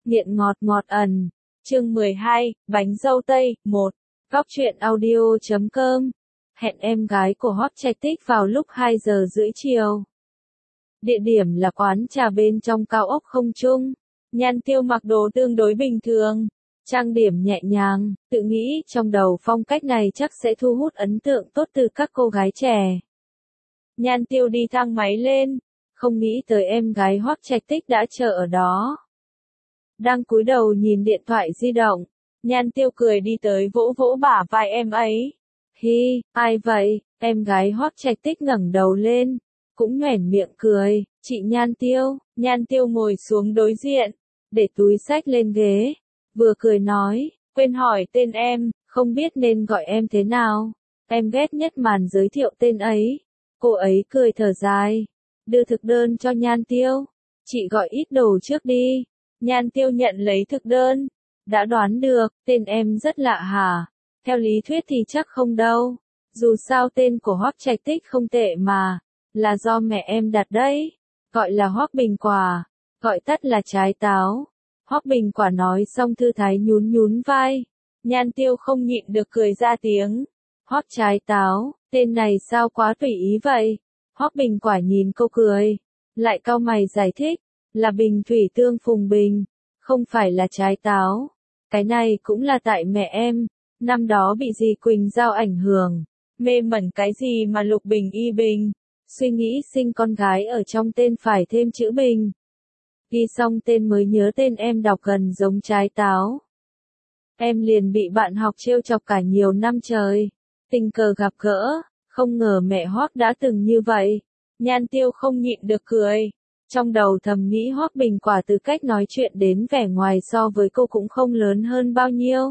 Nghiện ngọt ngọt ẩn. Chương 12, bánh dâu tây, 1. Góc truyện audio.com. Hẹn em gái của Hot Trạch Tích vào lúc 2 giờ rưỡi chiều. Địa điểm là quán trà bên trong cao ốc Không Trung. Nhan Tiêu mặc đồ tương đối bình thường, trang điểm nhẹ nhàng, tự nghĩ trong đầu phong cách này chắc sẽ thu hút ấn tượng tốt từ các cô gái trẻ. Nhan Tiêu đi thang máy lên, không nghĩ tới em gái Hot Trạch Tích đã chờ ở đó. Đang cúi đầu nhìn điện thoại di động, Nhan Tiêu cười đi tới vỗ vỗ bả vai em ấy. Hi, ai vậy? Em gái Hot Trạch Tích ngẩng đầu lên, cũng nhoẻn miệng cười. Chị Nhan Tiêu. Nhan Tiêu ngồi xuống đối diện, để túi xách lên ghế, vừa cười nói, quên hỏi tên em, không biết nên gọi em thế nào. Em ghét nhất màn giới thiệu tên ấy. Cô ấy cười thở dài, đưa thực đơn cho Nhan Tiêu. Chị gọi ít đồ trước đi. Nhan Tiêu nhận lấy thực đơn. Đã đoán được, tên em rất lạ hả? Theo lý thuyết thì chắc không đâu. Dù sao tên của Hoắc Trạch Tích không tệ mà. Là do mẹ em đặt đấy. Gọi là Hoắc Bình Quả. Gọi tắt là trái táo. Hoắc Bình Quả nói xong thư thái nhún nhún vai. Nhan Tiêu không nhịn được cười ra tiếng. Hoắc trái táo, tên này sao quá tùy ý vậy? Hoắc Bình Quả nhìn cô cười. Lại cau mày giải thích. Là bình thủy tương phùng bình. Không phải là trái táo. Cái này cũng là tại mẹ em. Năm đó bị dì Quỳnh Giao ảnh hưởng. Mê mẩn cái gì mà Lục Bình Y Bình. Suy nghĩ sinh con gái ở trong tên phải thêm chữ Bình. Ghi xong tên mới nhớ tên em đọc gần giống trái táo. Em liền bị bạn học trêu chọc cả nhiều năm trời. Tình cờ gặp gỡ, không ngờ mẹ Hoắc đã từng như vậy. Nhan Tiêu không nhịn được cười. Trong đầu thầm nghĩ Hoắc Bình Quả từ cách nói chuyện đến vẻ ngoài so với cô cũng không lớn hơn bao nhiêu.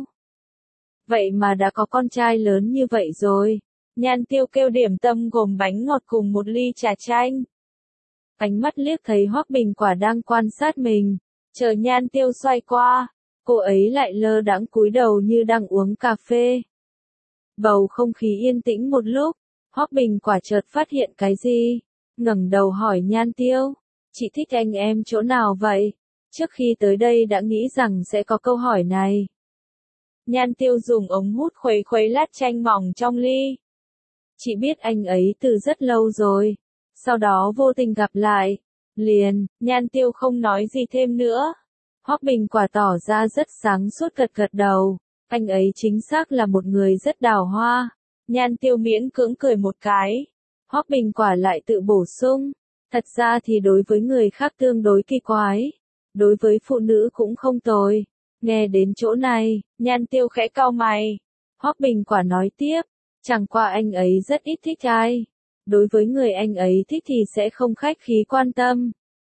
Vậy mà đã có con trai lớn như vậy rồi. Nhan Tiêu kêu điểm tâm gồm bánh ngọt cùng một ly trà chanh. Ánh mắt liếc thấy Hoắc Bình Quả đang quan sát mình. Chờ Nhan Tiêu xoay qua, cô ấy lại lơ đãng cúi đầu như đang uống cà phê. Bầu không khí yên tĩnh một lúc, Hoắc Bình Quả chợt phát hiện cái gì, ngẩng đầu hỏi Nhan Tiêu. Chị thích anh em chỗ nào vậy? Trước khi tới đây đã nghĩ rằng sẽ có câu hỏi này. Nhan Tiêu dùng ống hút khuấy khuấy lát chanh mỏng trong ly. Chị biết anh ấy từ rất lâu rồi. Sau đó vô tình gặp lại. Liền, Nhan Tiêu không nói gì thêm nữa. Hoắc Bình Quả tỏ ra rất sáng suốt gật gật đầu. Anh ấy chính xác là một người rất đào hoa. Nhan Tiêu miễn cưỡng cười một cái. Hoắc Bình Quả lại tự bổ sung. Thật ra thì đối với người khác tương đối kỳ quái. Đối với phụ nữ cũng không tồi. Nghe đến chỗ này, Nhan Tiêu khẽ cau mày. Hoắc Bình Quả nói tiếp. Chẳng qua anh ấy rất ít thích ai. Đối với người anh ấy thích thì sẽ không khách khí quan tâm.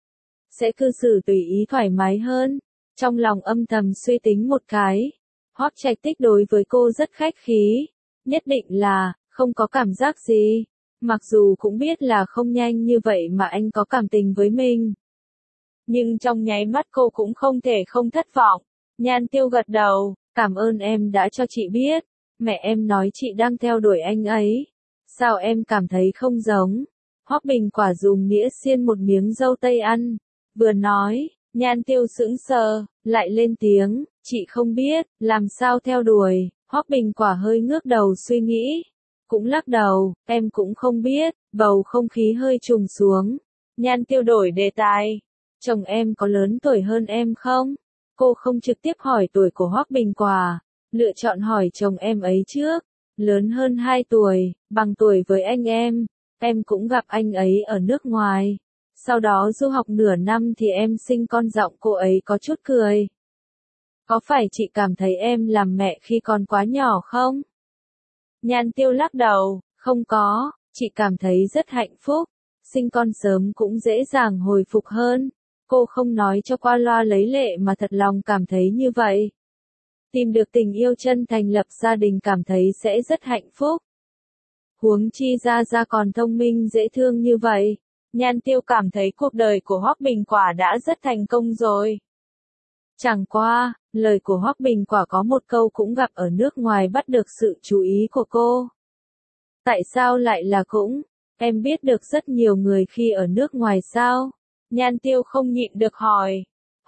Sẽ cư xử tùy ý thoải mái hơn. Trong lòng âm thầm suy tính một cái. Hoắc Trạch Tích đối với cô rất khách khí. Nhất định là, không có cảm giác gì. Mặc dù cũng biết là không nhanh như vậy mà anh có cảm tình với mình. Nhưng trong nháy mắt cô cũng không thể không thất vọng. Nhan Tiêu gật đầu, cảm ơn em đã cho chị biết. Mẹ em nói chị đang theo đuổi anh ấy. Sao em cảm thấy không giống? Hoắc Bình Quả dùng nĩa xiên một miếng dâu tây ăn. Vừa nói, Nhan Tiêu sững sờ, lại lên tiếng, chị không biết, làm sao theo đuổi. Hoắc Bình Quả hơi ngước đầu suy nghĩ. Cũng lắc đầu, em cũng không biết, bầu không khí hơi trùng xuống. Nhan Tiêu đổi đề tài. Chồng em có lớn tuổi hơn em không? Cô không trực tiếp hỏi tuổi của Hoắc Bình Quả, lựa chọn hỏi chồng em ấy trước. Lớn hơn 2 tuổi, bằng tuổi với anh em cũng gặp anh ấy ở nước ngoài. Sau đó du học nửa năm thì em sinh con. Giọng cô ấy có chút cười. Có phải chị cảm thấy em làm mẹ khi còn quá nhỏ không? Nhan Tiêu lắc đầu, không có, chị cảm thấy rất hạnh phúc. Sinh con sớm cũng dễ dàng hồi phục hơn. Cô không nói cho qua loa lấy lệ mà thật lòng cảm thấy như vậy. Tìm được tình yêu chân thành lập gia đình cảm thấy sẽ rất hạnh phúc. Huống chi ra còn thông minh dễ thương như vậy. Nhan Tiêu cảm thấy cuộc đời của Hoắc Bình Quả đã rất thành công rồi. Chẳng qua, lời của Hoắc Bình Quả có một câu cũng gặp ở nước ngoài bắt được sự chú ý của cô. Tại sao lại là cũng? Em biết được rất nhiều người khi ở nước ngoài sao? Nhan Tiêu không nhịn được hỏi.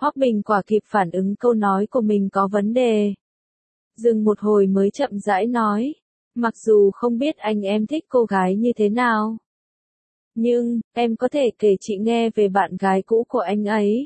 Hoắc Bình Quả kịp phản ứng câu nói của mình có vấn đề. Dừng một hồi mới chậm rãi nói, mặc dù không biết anh em thích cô gái như thế nào. Nhưng, em có thể kể chị nghe về bạn gái cũ của anh ấy.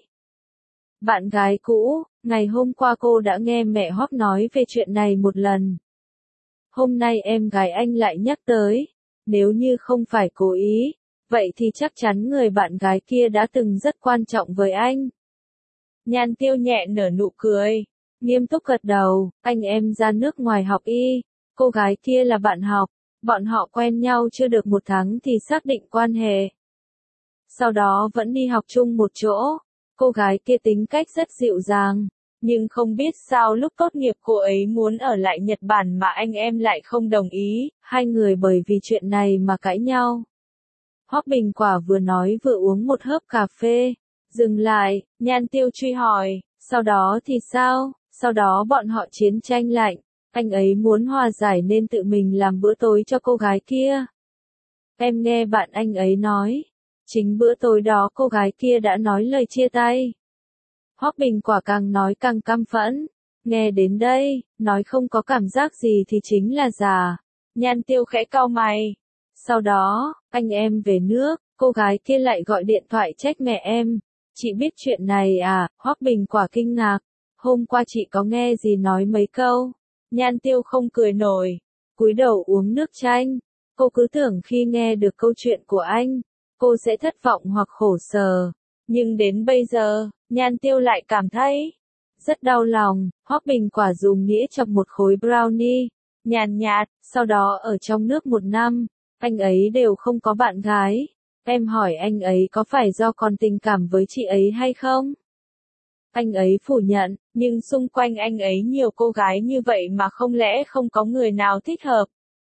Bạn gái cũ, ngày hôm qua cô đã nghe mẹ Hoắc nói về chuyện này một lần. Hôm nay em gái anh lại nhắc tới, nếu như không phải cố ý, vậy thì chắc chắn người bạn gái kia đã từng rất quan trọng với anh. Nhan Tiêu nhẹ nở nụ cười, nghiêm túc gật đầu, anh em ra nước ngoài học y, cô gái kia là bạn học, bọn họ quen nhau chưa được một tháng thì xác định quan hệ. Sau đó vẫn đi học chung một chỗ, cô gái kia tính cách rất dịu dàng, nhưng không biết sao lúc tốt nghiệp cô ấy muốn ở lại Nhật Bản mà anh em lại không đồng ý, hai người bởi vì chuyện này mà cãi nhau. Hoắc Bình Quả vừa nói vừa uống một hớp cà phê, dừng lại, Nhan Tiêu truy hỏi, sau đó thì sao, sau đó bọn họ chiến tranh lạnh, anh ấy muốn hòa giải nên tự mình làm bữa tối cho cô gái kia. Em nghe bạn anh ấy nói, chính bữa tối đó cô gái kia đã nói lời chia tay. Hoắc Bình Quả càng nói càng căm phẫn, nghe đến đây, nói không có cảm giác gì thì chính là giả. Nhan Tiêu khẽ cau mày. Sau đó, anh em về nước, cô gái kia lại gọi điện thoại trách mẹ em. Chị biết chuyện này à? Hoắc Bình Quả kinh ngạc. Hôm qua chị có nghe gì nói mấy câu. Nhan Tiêu không cười nổi, cúi đầu uống nước chanh. Cô cứ tưởng khi nghe được câu chuyện của anh, cô sẽ thất vọng hoặc khổ sở. Nhưng đến bây giờ, Nhan Tiêu lại cảm thấy rất đau lòng. Hoắc Bình Quả dùng đĩa chọc một khối brownie, nhàn nhạt, sau đó ở trong nước một năm, anh ấy đều không có bạn gái. Em hỏi anh ấy có phải do còn tình cảm với chị ấy hay không? Anh ấy phủ nhận, nhưng xung quanh anh ấy nhiều cô gái như vậy mà không lẽ không có người nào thích hợp.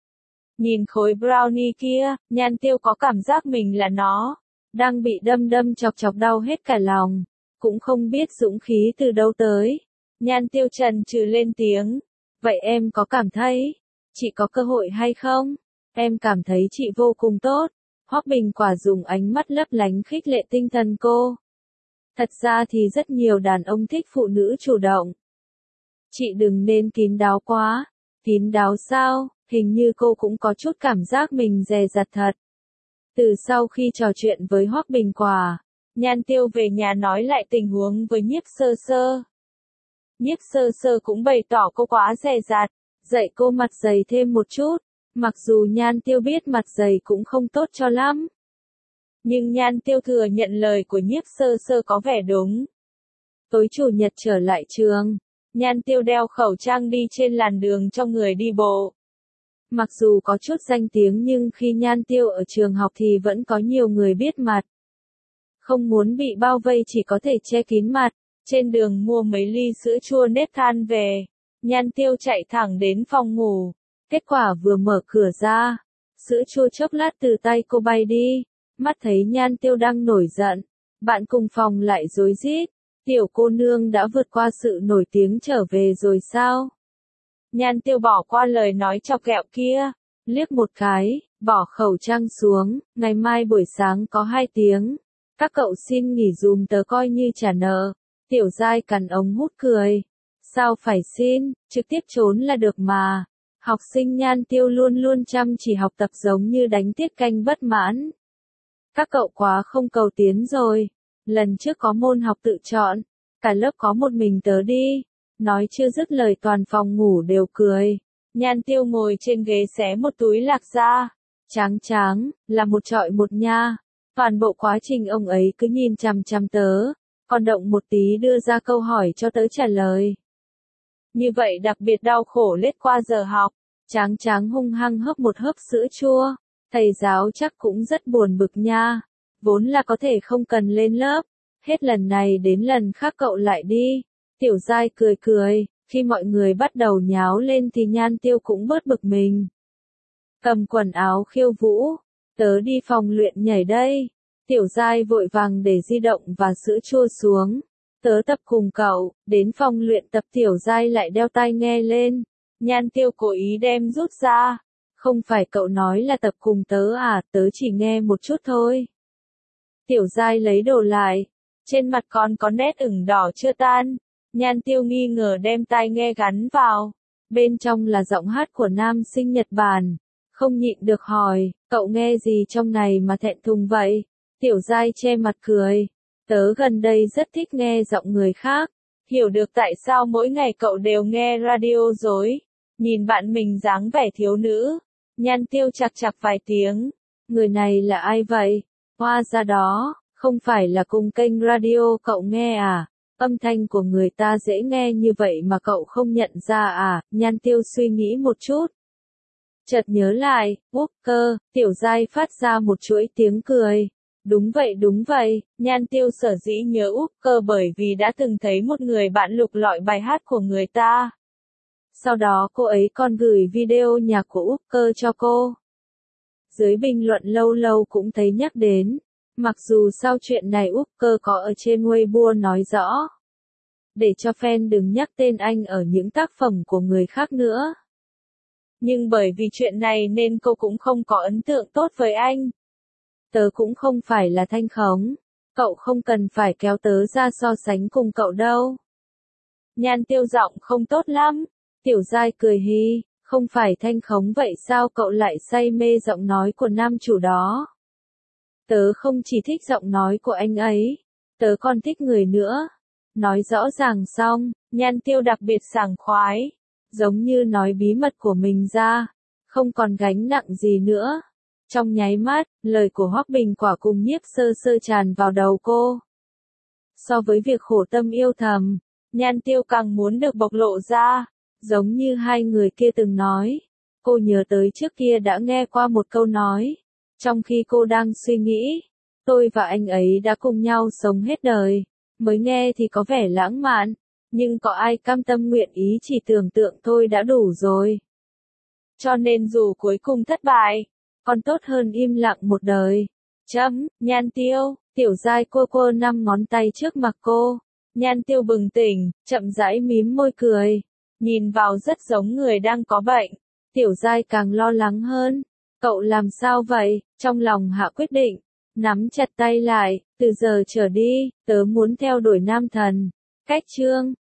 Nhìn khối brownie kia, Nhan Tiêu có cảm giác mình là nó, đang bị đâm đâm chọc chọc đau hết cả lòng, cũng không biết dũng khí từ đâu tới. Nhan Tiêu chần chừ lên tiếng, vậy em có cảm thấy, chị có cơ hội hay không? Em cảm thấy chị vô cùng tốt. Hoắc Bình Quả dùng ánh mắt lấp lánh khích lệ tinh thần cô. Thật ra thì rất nhiều đàn ông thích phụ nữ chủ động. Chị đừng nên kín đáo quá. Kín đáo sao? Hình như cô cũng có chút cảm giác mình dè dặt thật. Từ sau khi trò chuyện với Hoắc Bình Quả, Nhan Tiêu về nhà nói lại tình huống với Nhiếp Sơ Sơ. Nhiếp Sơ Sơ cũng bày tỏ cô quá dè dặt, dạy cô mặt dày thêm một chút. Mặc dù Nhan Tiêu biết mặt dày cũng không tốt cho lắm. Nhưng Nhan Tiêu thừa nhận lời của Nhiếp Sơ Sơ có vẻ đúng. Tối chủ nhật trở lại trường, Nhan Tiêu đeo khẩu trang đi trên làn đường cho người đi bộ. Mặc dù có chút danh tiếng nhưng khi Nhan Tiêu ở trường học thì vẫn có nhiều người biết mặt. Không muốn bị bao vây chỉ có thể che kín mặt. Trên đường mua mấy ly sữa chua nếp than về, Nhan Tiêu chạy thẳng đến phòng ngủ. Kết quả vừa mở cửa ra, sữa chua chốc lát từ tay cô bay đi. Mắt thấy Nhan Tiêu đang nổi giận, bạn cùng phòng lại rối rít. Tiểu cô nương đã vượt qua sự nổi tiếng trở về rồi sao? Nhan Tiêu bỏ qua lời nói chọc ghẹo kia, liếc một cái, bỏ khẩu trang xuống, ngày mai buổi sáng có 2 tiếng. Các cậu xin nghỉ dùm tớ coi như trả nợ. Tiểu Giai cắn ống hút cười. Sao phải xin, trực tiếp trốn là được mà. Học sinh Nhan Tiêu luôn luôn chăm chỉ học tập giống như đánh tiết canh bất mãn. Các cậu quá không cầu tiến rồi. Lần trước có môn học tự chọn, cả lớp có một mình tớ đi. Nói chưa dứt lời toàn phòng ngủ đều cười. Nhan Tiêu ngồi trên ghế xé một túi lạc ra. Tráng tráng, là một trọi một nha. Toàn bộ quá trình ông ấy cứ nhìn chằm chằm tớ, còn động một tí đưa ra câu hỏi cho tớ trả lời. Như vậy đặc biệt đau khổ lết qua giờ học. Tráng tráng hung hăng hớp một hớp sữa chua. Thầy giáo chắc cũng rất buồn bực nha. Vốn là có thể không cần lên lớp. Hết lần này đến lần khác cậu lại đi. Tiểu Giai cười cười. Khi mọi người bắt đầu nháo lên thì Nhan Tiêu cũng bớt bực mình. Cầm quần áo khiêu vũ. Tớ đi phòng luyện nhảy đây. Tiểu Giai vội vàng để di động và sữa chua xuống. Tớ tập cùng cậu. Đến phòng luyện tập Tiểu Giai lại đeo tai nghe lên. Nhan Tiêu cố ý đem rút ra. Không phải cậu nói là tập cùng tớ à, tớ chỉ nghe một chút thôi. Tiểu Giai lấy đồ lại. Trên mặt còn có nét ửng đỏ chưa tan. Nhan Tiêu nghi ngờ đem tai nghe gắn vào. Bên trong là giọng hát của nam sinh Nhật Bản. Không nhịn được hỏi, cậu nghe gì trong này mà thẹn thùng vậy? Tiểu Giai che mặt cười. Tớ gần đây rất thích nghe giọng người khác. Hiểu được tại sao mỗi ngày cậu đều nghe radio rồi. Nhìn bạn mình dáng vẻ thiếu nữ. Nhan Tiêu chạc chạc vài tiếng. Người này là ai vậy? Hoa ra đó, không phải là cùng kênh radio cậu nghe à? Âm thanh của người ta dễ nghe như vậy mà cậu không nhận ra à? Nhan Tiêu suy nghĩ một chút. Chợt nhớ lại, Walker, Tiểu Giai phát ra một chuỗi tiếng cười. Đúng vậy, Nhan Tiêu sở dĩ nhớ Walker bởi vì đã từng thấy một người bạn lục lọi bài hát của người ta. Sau đó cô ấy còn gửi video nhạc của Walker cho cô. Dưới bình luận lâu lâu cũng thấy nhắc đến. Mặc dù sau chuyện này Walker có ở trên Weibo nói rõ. Để cho fan đừng nhắc tên anh ở những tác phẩm của người khác nữa. Nhưng bởi vì chuyện này nên cô cũng không có ấn tượng tốt với anh. Tớ cũng không phải là thanh khống. Cậu không cần phải kéo tớ ra so sánh cùng cậu đâu. Nhan Tiêu giọng không tốt lắm. Tiểu Giai cười hi, không phải thanh khống vậy sao cậu lại say mê giọng nói của nam chủ đó? Tớ không chỉ thích giọng nói của anh ấy, tớ còn thích người nữa. Nói rõ ràng xong, Nhan Tiêu đặc biệt sảng khoái, giống như nói bí mật của mình ra, không còn gánh nặng gì nữa. Trong nháy mắt, lời của Hoắc Bình Quả cùng Nhiếp Sơ Sơ tràn vào đầu cô. So với việc khổ tâm yêu thầm, Nhan Tiêu càng muốn được bộc lộ ra, giống như hai người kia từng nói. Cô nhớ tới trước kia đã nghe qua một câu nói, trong khi cô đang suy nghĩ, tôi và anh ấy đã cùng nhau sống hết đời, mới nghe thì có vẻ lãng mạn, nhưng có ai cam tâm nguyện ý chỉ tưởng tượng thôi đã đủ rồi. Cho nên dù cuối cùng thất bại, còn tốt hơn im lặng một đời. Nhan Tiêu, Tiểu Giai cô 5 ngón tay trước mặt cô. Nhan Tiêu bừng tỉnh, chậm rãi mím môi cười. Nhìn vào rất giống người đang có bệnh. Tiểu Giai càng lo lắng hơn. Cậu làm sao vậy? Trong lòng hạ quyết định. Nắm chặt tay lại, từ giờ trở đi, tớ muốn theo đuổi nam thần. Cách chương